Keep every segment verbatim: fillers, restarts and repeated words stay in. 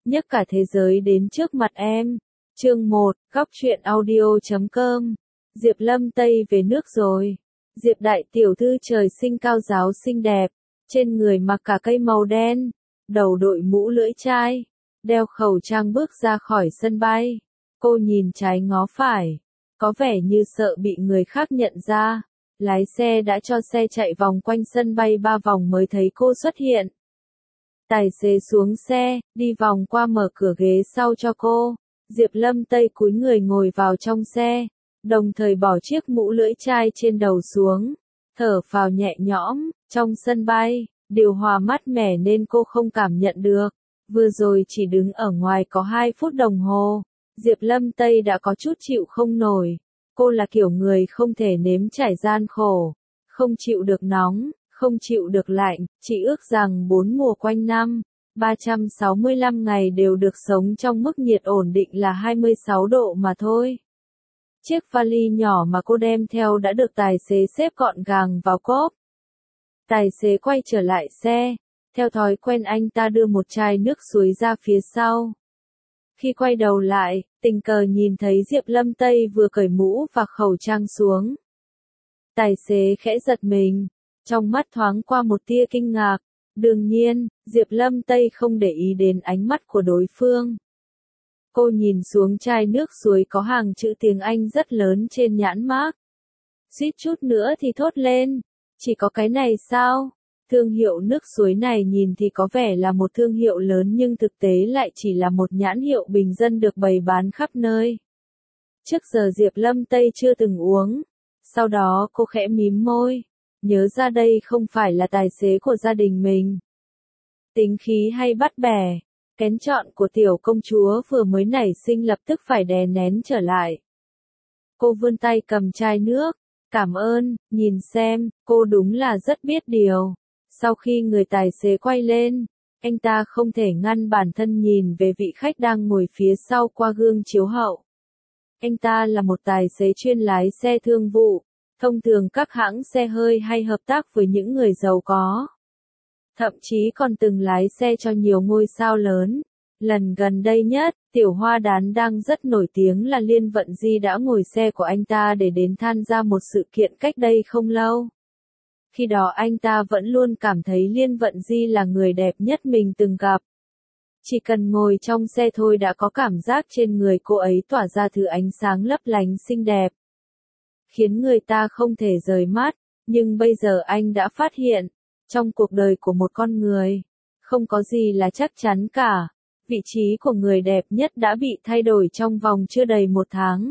nhấc cả thế giới đến trước mặt em. Chương một, góc truyện audio chấm com. Diệp Lâm Tây về nước rồi. Diệp đại tiểu thư trời sinh cao ráo xinh đẹp, trên người mặc cả cây màu đen, đầu đội mũ lưỡi chai, đeo khẩu trang bước ra khỏi sân bay. Cô nhìn trái ngó phải, có vẻ như sợ bị người khác nhận ra. Lái xe đã cho xe chạy vòng quanh sân bay ba vòng mới thấy cô xuất hiện. Tài xế xuống xe, đi vòng qua mở cửa ghế sau cho cô. Diệp Lâm Tây cúi người ngồi vào trong xe, đồng thời bỏ chiếc mũ lưỡi chai trên đầu xuống, thở phào nhẹ nhõm. Trong sân bay, điều hòa mát mẻ nên cô không cảm nhận được. Vừa rồi chỉ đứng ở ngoài có hai phút đồng hồ, Diệp Lâm Tây đã có chút chịu không nổi. Cô là kiểu người không thể nếm trải gian khổ, không chịu được nóng, không chịu được lạnh, chỉ ước rằng bốn mùa quanh năm, ba trăm sáu mươi lăm ngày đều được sống trong mức nhiệt ổn định là hai mươi sáu độ mà thôi. Chiếc vali nhỏ mà cô đem theo đã được tài xế xếp gọn gàng vào cốp. Tài xế quay trở lại xe, theo thói quen anh ta đưa một chai nước suối ra phía sau. Khi quay đầu lại, tình cờ nhìn thấy Diệp Lâm Tây vừa cởi mũ và khẩu trang xuống. Tài xế khẽ giật mình, trong mắt thoáng qua một tia kinh ngạc. Đương nhiên, Diệp Lâm Tây không để ý đến ánh mắt của đối phương. Cô nhìn xuống chai nước suối có hàng chữ tiếng Anh rất lớn trên nhãn mác. Suýt chút nữa thì thốt lên, chỉ có cái này sao? Thương hiệu nước suối này nhìn thì có vẻ là một thương hiệu lớn nhưng thực tế lại chỉ là một nhãn hiệu bình dân được bày bán khắp nơi. Trước giờ Diệp Lâm Tây chưa từng uống. Sau đó cô khẽ mím môi, nhớ ra đây không phải là tài xế của gia đình mình. Tính khí hay bắt bẻ, kén chọn của tiểu công chúa vừa mới nảy sinh lập tức phải đè nén trở lại. Cô vươn tay cầm chai nước, cảm ơn, nhìn xem, cô đúng là rất biết điều. Sau khi người tài xế quay lên, anh ta không thể ngăn bản thân nhìn về vị khách đang ngồi phía sau qua gương chiếu hậu. Anh ta là một tài xế chuyên lái xe thương vụ, thông thường các hãng xe hơi hay hợp tác với những người giàu có. Thậm chí còn từng lái xe cho nhiều ngôi sao lớn. Lần gần đây nhất, Tiểu Hoa Đán đang rất nổi tiếng là Liên Vận Di đã ngồi xe của anh ta để đến tham gia một sự kiện cách đây không lâu. Khi đó anh ta vẫn luôn cảm thấy Liên Vận Di là người đẹp nhất mình từng gặp. Chỉ cần ngồi trong xe thôi đã có cảm giác trên người cô ấy tỏa ra thứ ánh sáng lấp lánh xinh đẹp, khiến người ta không thể rời mắt. Nhưng bây giờ anh đã phát hiện, trong cuộc đời của một con người, không có gì là chắc chắn cả. Vị trí của người đẹp nhất đã bị thay đổi trong vòng chưa đầy một tháng.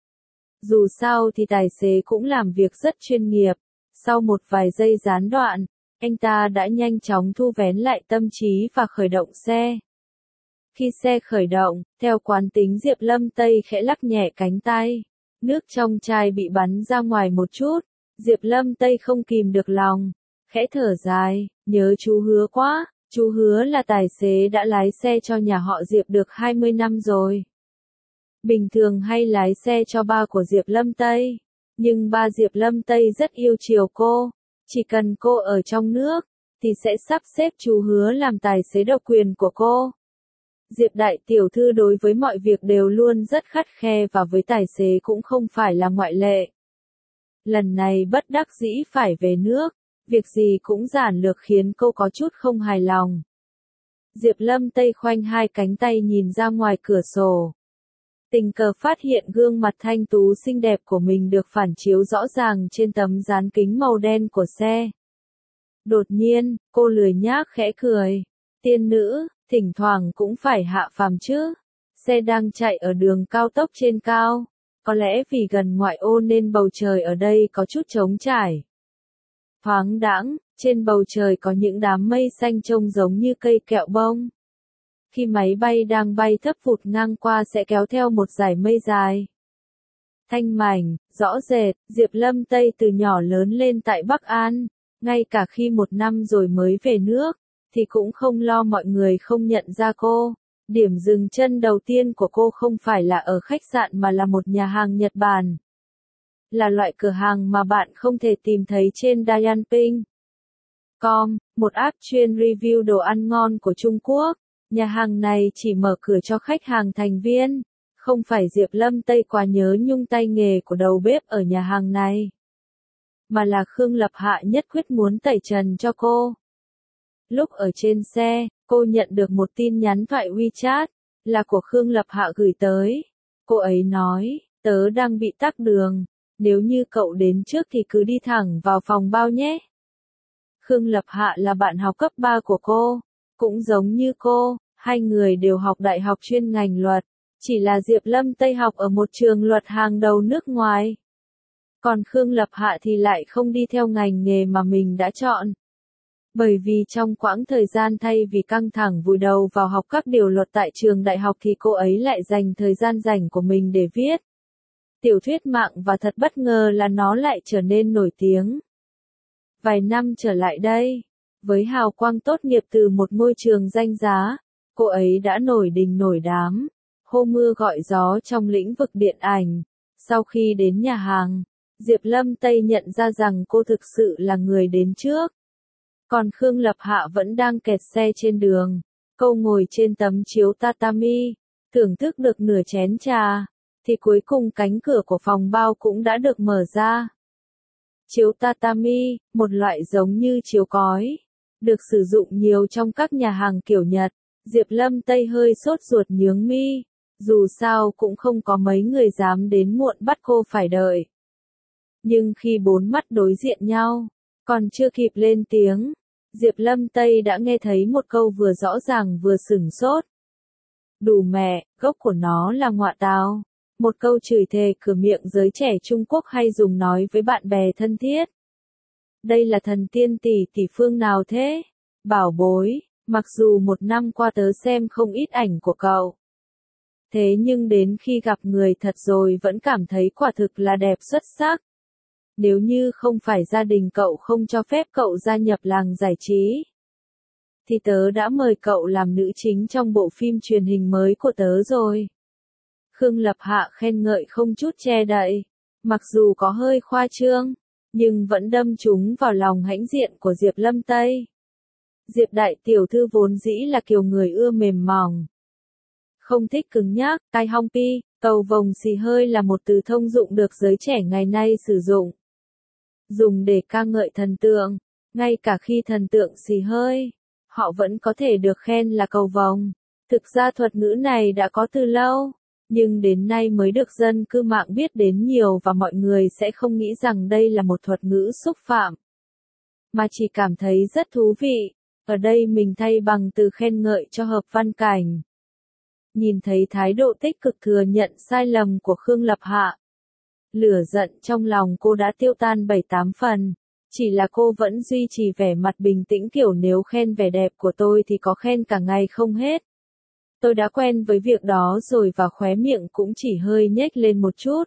Dù sao thì tài xế cũng làm việc rất chuyên nghiệp. Sau một vài giây gián đoạn, anh ta đã nhanh chóng thu vén lại tâm trí và khởi động xe. Khi xe khởi động, theo quán tính Diệp Lâm Tây khẽ lắc nhẹ cánh tay. Nước trong chai bị bắn ra ngoài một chút. Diệp Lâm Tây không kìm được lòng, khẽ thở dài, nhớ chú Hứa quá. Chú Hứa là tài xế đã lái xe cho nhà họ Diệp được hai mươi năm rồi. Bình thường hay lái xe cho ba của Diệp Lâm Tây. Nhưng ba Diệp Lâm Tây rất yêu chiều cô. Chỉ cần cô ở trong nước, thì sẽ sắp xếp chú Hứa làm tài xế độc quyền của cô. Diệp đại tiểu thư đối với mọi việc đều luôn rất khắt khe và với tài xế cũng không phải là ngoại lệ. Lần này bất đắc dĩ phải về nước, việc gì cũng giản lược khiến cô có chút không hài lòng. Diệp Lâm Tây khoanh hai cánh tay nhìn ra ngoài cửa sổ. Tình cờ phát hiện gương mặt thanh tú xinh đẹp của mình được phản chiếu rõ ràng trên tấm dán kính màu đen của xe. Đột nhiên, cô lười nhác khẽ cười. Tiên nữ, thỉnh thoảng cũng phải hạ phàm chứ. Xe đang chạy ở đường cao tốc trên cao. Có lẽ vì gần ngoại ô nên bầu trời ở đây có chút trống trải. Thoáng đãng, trên bầu trời có những đám mây xanh trông giống như cây kẹo bông. Khi máy bay đang bay thấp vụt ngang qua sẽ kéo theo một dải mây dài. Thanh mảnh, rõ rệt, Diệp Lâm Tây từ nhỏ lớn lên tại Bắc An, ngay cả khi một năm rồi mới về nước, thì cũng không lo mọi người không nhận ra cô. Điểm dừng chân đầu tiên của cô không phải là ở khách sạn mà là một nhà hàng Nhật Bản. Là loại cửa hàng mà bạn không thể tìm thấy trên Dianping chấm com, một app chuyên review đồ ăn ngon của Trung Quốc. Nhà hàng này chỉ mở cửa cho khách hàng thành viên, không phải Diệp Lâm Tây quá nhớ nhung tay nghề của đầu bếp ở nhà hàng này, mà là Khương Lập Hạ nhất quyết muốn tẩy trần cho cô. Lúc ở trên xe, cô nhận được một tin nhắn thoại WeChat, là của Khương Lập Hạ gửi tới. Cô ấy nói, tớ đang bị tắc đường, nếu như cậu đến trước thì cứ đi thẳng vào phòng bao nhé. Khương Lập Hạ là bạn học cấp ba của cô, cũng giống như cô, hai người đều học đại học chuyên ngành luật, chỉ là Diệp Lâm Tây học ở một trường luật hàng đầu nước ngoài. Còn Khương Lập Hạ thì lại không đi theo ngành nghề mà mình đã chọn. Bởi vì trong quãng thời gian thay vì căng thẳng vùi đầu vào học các điều luật tại trường đại học thì cô ấy lại dành thời gian rảnh của mình để viết tiểu thuyết mạng, và thật bất ngờ là nó lại trở nên nổi tiếng. Vài năm trở lại đây, với hào quang tốt nghiệp từ một ngôi trường danh giá, cô ấy đã nổi đình nổi đám, hô mưa gọi gió trong lĩnh vực điện ảnh. Sau khi đến nhà hàng, Diệp Lâm Tây nhận ra rằng cô thực sự là người đến trước. Còn Khương Lập Hạ vẫn đang kẹt xe trên đường. Cô ngồi trên tấm chiếu tatami, thưởng thức được nửa chén trà, thì cuối cùng cánh cửa của phòng bao cũng đã được mở ra. Chiếu tatami, một loại giống như chiếu cói, được sử dụng nhiều trong các nhà hàng kiểu Nhật. Diệp Lâm Tây hơi sốt ruột nhướng mi, dù sao cũng không có mấy người dám đến muộn bắt cô phải đợi. Nhưng khi bốn mắt đối diện nhau, còn chưa kịp lên tiếng, Diệp Lâm Tây đã nghe thấy một câu vừa rõ ràng vừa sửng sốt. Đủ mẹ, gốc của nó là ngọa tào. Một câu chửi thề cửa miệng giới trẻ Trung Quốc hay dùng nói với bạn bè thân thiết. Đây là thần tiên tỷ tỷ phương nào thế? Bảo bối, mặc dù một năm qua tớ xem không ít ảnh của cậu. Thế nhưng đến khi gặp người thật rồi vẫn cảm thấy quả thực là đẹp xuất sắc. Nếu như không phải gia đình cậu không cho phép cậu gia nhập làng giải trí, thì tớ đã mời cậu làm nữ chính trong bộ phim truyền hình mới của tớ rồi. Khương Lập Hạ khen ngợi không chút che đậy, mặc dù có hơi khoa trương, nhưng vẫn đâm trúng vào lòng hãnh diện của Diệp Lâm Tây. Diệp đại tiểu thư vốn dĩ là kiểu người ưa mềm mỏng, không thích cứng nhắc. Tai hong pi, cầu vồng xì hơi là một từ thông dụng được giới trẻ ngày nay sử dụng, dùng để ca ngợi thần tượng. Ngay cả khi thần tượng xì hơi, họ vẫn có thể được khen là cầu vồng. Thực ra thuật ngữ này đã có từ lâu, nhưng đến nay mới được dân cư mạng biết đến nhiều, và mọi người sẽ không nghĩ rằng đây là một thuật ngữ xúc phạm, mà chỉ cảm thấy rất thú vị. Ở đây mình thay bằng từ khen ngợi cho hợp văn cảnh. Nhìn thấy thái độ tích cực thừa nhận sai lầm của Khương Lập Hạ, lửa giận trong lòng cô đã tiêu tan bảy tám phần. Chỉ là cô vẫn duy trì vẻ mặt bình tĩnh, kiểu nếu khen vẻ đẹp của tôi thì có khen cả ngày không hết. Tôi đã quen với việc đó rồi, và khóe miệng cũng chỉ hơi nhếch lên một chút.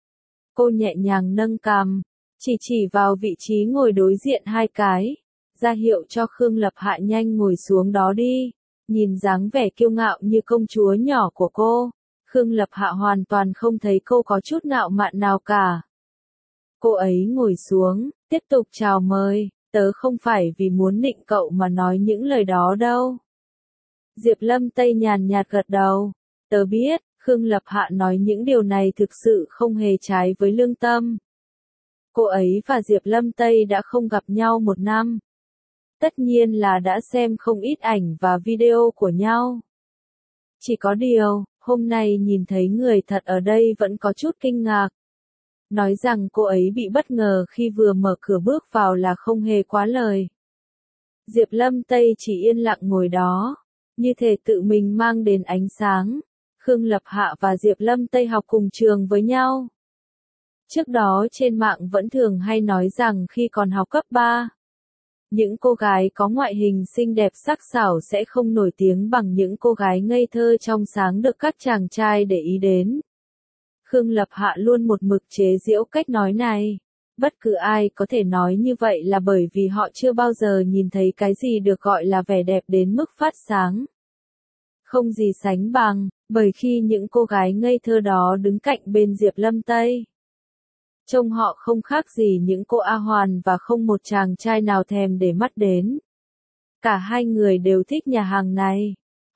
Cô nhẹ nhàng nâng cằm, chỉ chỉ vào vị trí ngồi đối diện hai cái, ra hiệu cho Khương Lập Hạ nhanh ngồi xuống đó đi. Nhìn dáng vẻ kiêu ngạo như công chúa nhỏ của cô, Khương Lập Hạ hoàn toàn không thấy cô có chút ngạo mạn nào cả. Cô ấy ngồi xuống, tiếp tục chào mời, tớ không phải vì muốn nịnh cậu mà nói những lời đó đâu. Diệp Lâm Tây nhàn nhạt gật đầu, tớ biết. Khương Lập Hạ nói những điều này thực sự không hề trái với lương tâm. Cô ấy và Diệp Lâm Tây đã không gặp nhau một năm. Tất nhiên là đã xem không ít ảnh và video của nhau. Chỉ có điều, hôm nay nhìn thấy người thật ở đây vẫn có chút kinh ngạc. Nói rằng cô ấy bị bất ngờ khi vừa mở cửa bước vào là không hề quá lời. Diệp Lâm Tây chỉ yên lặng ngồi đó, như thể tự mình mang đến ánh sáng. Khương Lập Hạ và Diệp Lâm Tây học cùng trường với nhau. Trước đó trên mạng vẫn thường hay nói rằng khi còn học cấp ba, những cô gái có ngoại hình xinh đẹp sắc sảo sẽ không nổi tiếng bằng những cô gái ngây thơ trong sáng được các chàng trai để ý đến. Khương Lập Hạ luôn một mực chế giễu cách nói này. Bất cứ ai có thể nói như vậy là bởi vì họ chưa bao giờ nhìn thấy cái gì được gọi là vẻ đẹp đến mức phát sáng. Không gì sánh bằng, bởi khi những cô gái ngây thơ đó đứng cạnh bên Diệp Lâm Tây, trông họ không khác gì những cô A Hoàn, và không một chàng trai nào thèm để mắt đến. Cả hai người đều thích nhà hàng này.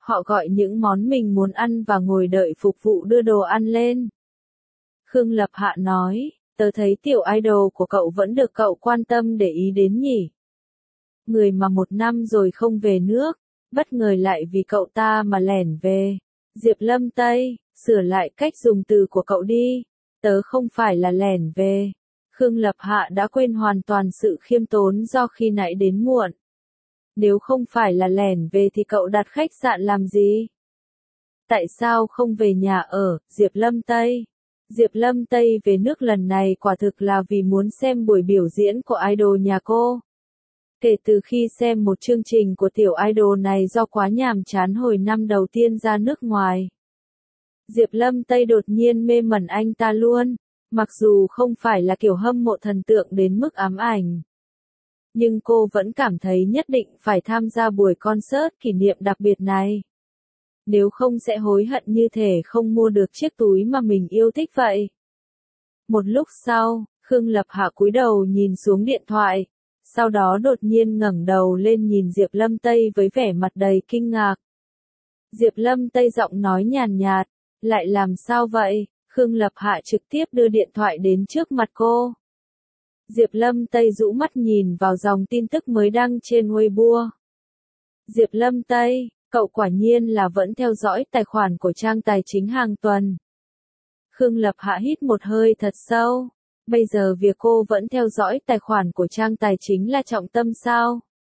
Họ gọi những món mình muốn ăn và ngồi đợi phục vụ đưa đồ ăn lên. Khương Lập Hạ nói, tớ thấy tiểu idol của cậu vẫn được cậu quan tâm để ý đến nhỉ. Người mà một năm rồi không về nước, bất ngờ lại vì cậu ta mà lẻn về. Diệp Lâm Tây, sửa lại cách dùng từ của cậu đi, tớ không phải là lẻn về. Khương Lập Hạ đã quên hoàn toàn sự khiêm tốn do khi nãy đến muộn. Nếu không phải là lẻn về thì cậu đặt khách sạn làm gì? Tại sao không về nhà ở, Diệp Lâm Tây? Diệp Lâm Tây về nước lần này quả thực là vì muốn xem buổi biểu diễn của idol nhà cô. Kể từ khi xem một chương trình của tiểu idol này do quá nhàm chán hồi năm đầu tiên ra nước ngoài, Diệp Lâm Tây đột nhiên mê mẩn anh ta luôn, mặc dù không phải là kiểu hâm mộ thần tượng đến mức ám ảnh. Nhưng cô vẫn cảm thấy nhất định phải tham gia buổi concert kỷ niệm đặc biệt này. Nếu không sẽ hối hận như thể không mua được chiếc túi mà mình yêu thích vậy. Một lúc sau, Khương Lập Hạ cúi đầu nhìn xuống điện thoại, sau đó đột nhiên ngẩng đầu lên nhìn Diệp Lâm Tây với vẻ mặt đầy kinh ngạc. Diệp Lâm Tây giọng nói nhàn nhạt, lại làm sao vậy? Khương Lập Hạ trực tiếp đưa điện thoại đến trước mặt cô. Diệp Lâm Tây rũ mắt nhìn vào dòng tin tức mới đăng trên Weibo. Diệp Lâm Tây, cậu quả nhiên là vẫn theo dõi tài khoản của trang tài chính hàng tuần. Khương Lập Hạ hít một hơi thật sâu. Bây giờ việc cô vẫn theo dõi tài khoản của trang tài chính là trọng tâm sao?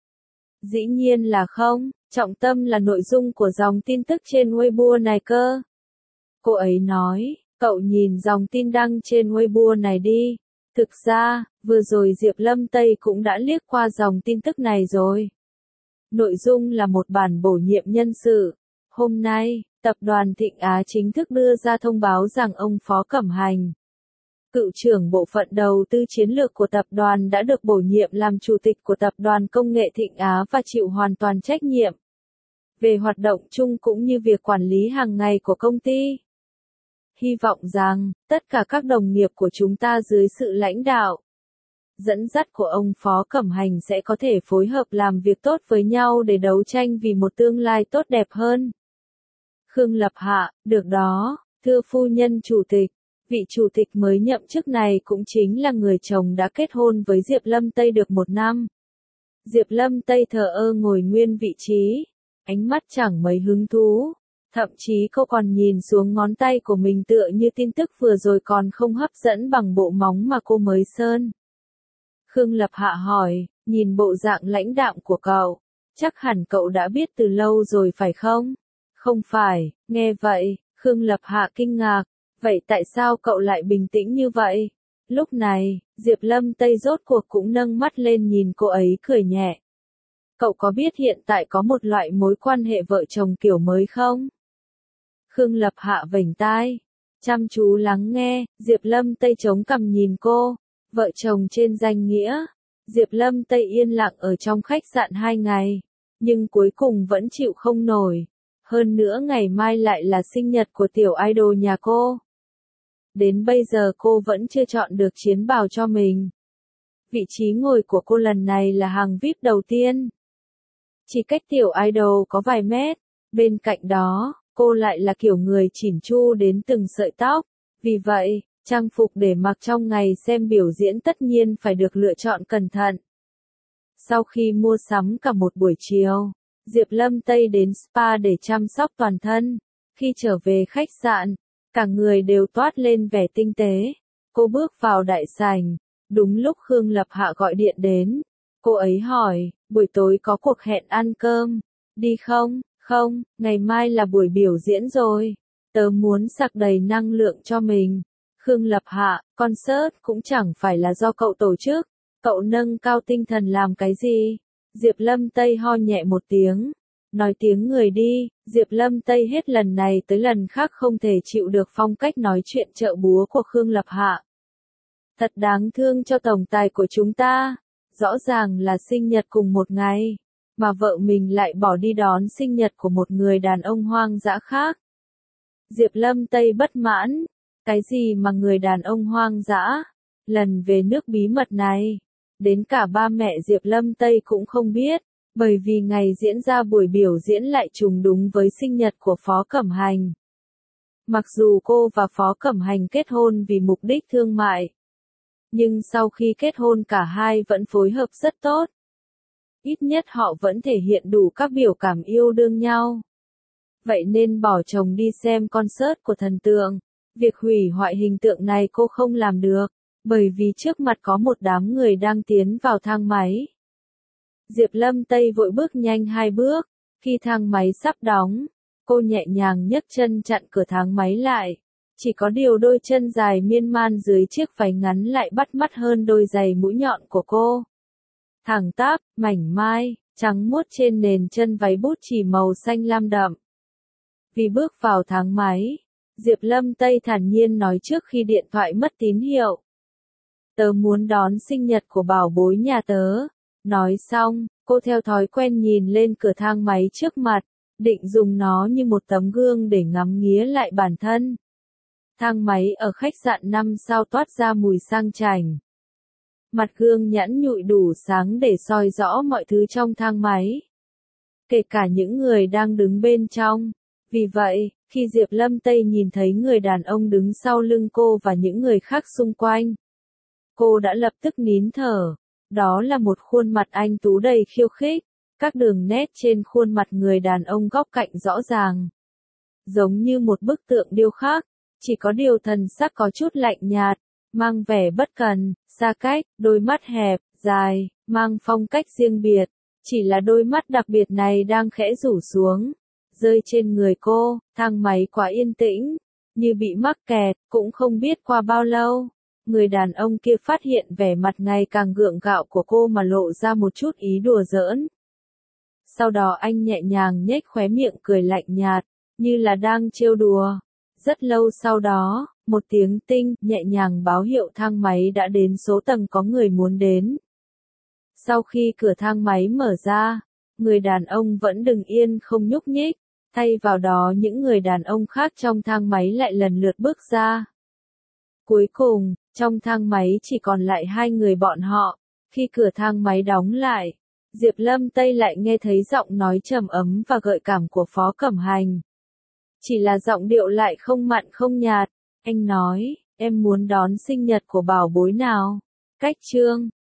Dĩ nhiên là không, trọng tâm là nội dung của dòng tin tức trên Weibo này cơ. Cô ấy nói, cậu nhìn dòng tin đăng trên Weibo này đi. Thực ra, vừa rồi Diệp Lâm Tây cũng đã liếc qua dòng tin tức này rồi. Nội dung là một bản bổ nhiệm nhân sự. Hôm nay, tập đoàn Thịnh Á chính thức đưa ra thông báo rằng ông Phó Cẩm Hành, cựu trưởng bộ phận đầu tư chiến lược của tập đoàn đã được bổ nhiệm làm chủ tịch của tập đoàn công nghệ Thịnh Á và chịu hoàn toàn trách nhiệm về hoạt động chung cũng như việc quản lý hàng ngày của công ty. Hy vọng rằng, tất cả các đồng nghiệp của chúng ta dưới sự lãnh đạo, dẫn dắt của ông Phó Cẩm Hành sẽ có thể phối hợp làm việc tốt với nhau để đấu tranh vì một tương lai tốt đẹp hơn. Khương Lập Hạ, được đó, thưa phu nhân chủ tịch, vị chủ tịch mới nhậm chức này cũng chính là người chồng đã kết hôn với Diệp Lâm Tây được một năm. Diệp Lâm Tây thờ ơ ngồi nguyên vị trí, ánh mắt chẳng mấy hứng thú. Thậm chí cô còn nhìn xuống ngón tay của mình tựa như tin tức vừa rồi còn không hấp dẫn bằng bộ móng mà cô mới sơn. Khương Lập Hạ hỏi, nhìn bộ dạng lãnh đạm của cậu, chắc hẳn cậu đã biết từ lâu rồi phải không? Không phải, nghe vậy, Khương Lập Hạ kinh ngạc, vậy tại sao cậu lại bình tĩnh như vậy? Lúc này, Diệp Lâm Tây rốt cuộc cũng nâng mắt lên nhìn cô ấy cười nhẹ. Cậu có biết hiện tại có một loại mối quan hệ vợ chồng kiểu mới không? Khương Lập Hạ vểnh tai, chăm chú lắng nghe, Diệp Lâm Tây chống cằm nhìn cô, vợ chồng trên danh nghĩa. Diệp Lâm Tây yên lặng ở trong khách sạn hai ngày, nhưng cuối cùng vẫn chịu không nổi. Hơn nữa ngày mai lại là sinh nhật của tiểu idol nhà cô. Đến bây giờ cô vẫn chưa chọn được chiến bào cho mình. Vị trí ngồi của cô lần này là hàng vi ai pi đầu tiên. Chỉ cách tiểu idol có vài mét, bên cạnh đó, cô lại là kiểu người chỉn chu đến từng sợi tóc. Vì vậy, trang phục để mặc trong ngày xem biểu diễn tất nhiên phải được lựa chọn cẩn thận. Sau khi mua sắm cả một buổi chiều, Diệp Lâm Tây đến spa để chăm sóc toàn thân. Khi trở về khách sạn, cả người đều toát lên vẻ tinh tế. Cô bước vào đại sảnh, đúng lúc Khương Lập Hạ gọi điện đến. Cô ấy hỏi, buổi tối có cuộc hẹn ăn cơm, đi không? Không, ngày mai là buổi biểu diễn rồi. Tớ muốn sạc đầy năng lượng cho mình. Khương Lập Hạ, concert cũng chẳng phải là do cậu tổ chức. Cậu nâng cao tinh thần làm cái gì? Diệp Lâm Tây ho nhẹ một tiếng. Nói tiếng người đi, Diệp Lâm Tây hết lần này tới lần khác không thể chịu được phong cách nói chuyện chợ búa của Khương Lập Hạ. Thật đáng thương cho tổng tài của chúng ta. Rõ ràng là sinh nhật cùng một ngày, mà vợ mình lại bỏ đi đón sinh nhật của một người đàn ông hoang dã khác. Diệp Lâm Tây bất mãn. Cái gì mà người đàn ông hoang dã? Lần về nước bí mật này, đến cả ba mẹ Diệp Lâm Tây cũng không biết. Bởi vì ngày diễn ra buổi biểu diễn lại trùng đúng với sinh nhật của Phó Cẩm Hành. Mặc dù cô và Phó Cẩm Hành kết hôn vì mục đích thương mại, nhưng sau khi kết hôn cả hai vẫn phối hợp rất tốt. Ít nhất họ vẫn thể hiện đủ các biểu cảm yêu đương nhau. Vậy nên bỏ chồng đi xem concert của thần tượng. Việc hủy hoại hình tượng này cô không làm được, bởi vì trước mặt có một đám người đang tiến vào thang máy. Diệp Lâm Tây vội bước nhanh hai bước, khi thang máy sắp đóng, cô nhẹ nhàng nhấc chân chặn cửa thang máy lại. Chỉ có điều đôi chân dài miên man dưới chiếc váy ngắn lại bắt mắt hơn đôi giày mũi nhọn của cô. Thẳng tắp, mảnh mai, trắng muốt trên nền chân váy bút chỉ màu xanh lam đậm. Vì bước vào thang máy, Diệp Lâm Tây thản nhiên nói trước khi điện thoại mất tín hiệu. Tớ muốn đón sinh nhật của bảo bối nhà tớ. Nói xong, cô theo thói quen nhìn lên cửa thang máy trước mặt, định dùng nó như một tấm gương để ngắm nghía lại bản thân. Thang máy ở khách sạn năm sao toát ra mùi sang chảnh. Mặt gương nhẵn nhụi đủ sáng để soi rõ mọi thứ trong thang máy, kể cả những người đang đứng bên trong. Vì vậy, khi Diệp Lâm Tây nhìn thấy người đàn ông đứng sau lưng cô và những người khác xung quanh, cô đã lập tức nín thở. Đó là một khuôn mặt anh tú đầy khiêu khích, các đường nét trên khuôn mặt người đàn ông góc cạnh rõ ràng, giống như một bức tượng điêu khắc, chỉ có điều thần sắc có chút lạnh nhạt, mang vẻ bất cần, xa cách, đôi mắt hẹp, dài, mang phong cách riêng biệt, chỉ là đôi mắt đặc biệt này đang khẽ rủ xuống, rơi trên người cô. Thang máy quá yên tĩnh, như bị mắc kẹt, cũng không biết qua bao lâu. Người đàn ông kia phát hiện vẻ mặt ngày càng gượng gạo của cô mà lộ ra một chút ý đùa giỡn. Sau đó anh nhẹ nhàng nhếch khóe miệng cười lạnh nhạt, như là đang trêu đùa. Rất lâu sau đó, một tiếng tinh nhẹ nhàng báo hiệu thang máy đã đến số tầng có người muốn đến. Sau khi cửa thang máy mở ra, người đàn ông vẫn đứng yên không nhúc nhích, thay vào đó những người đàn ông khác trong thang máy lại lần lượt bước ra. Cuối cùng, trong thang máy chỉ còn lại hai người bọn họ. Khi cửa thang máy đóng lại, Diệp Lâm Tây lại nghe thấy giọng nói trầm ấm và gợi cảm của Phó Cẩm Hành. Chỉ là giọng điệu lại không mặn không nhạt. Anh nói, em muốn đón sinh nhật của bảo bối nào? Cách chương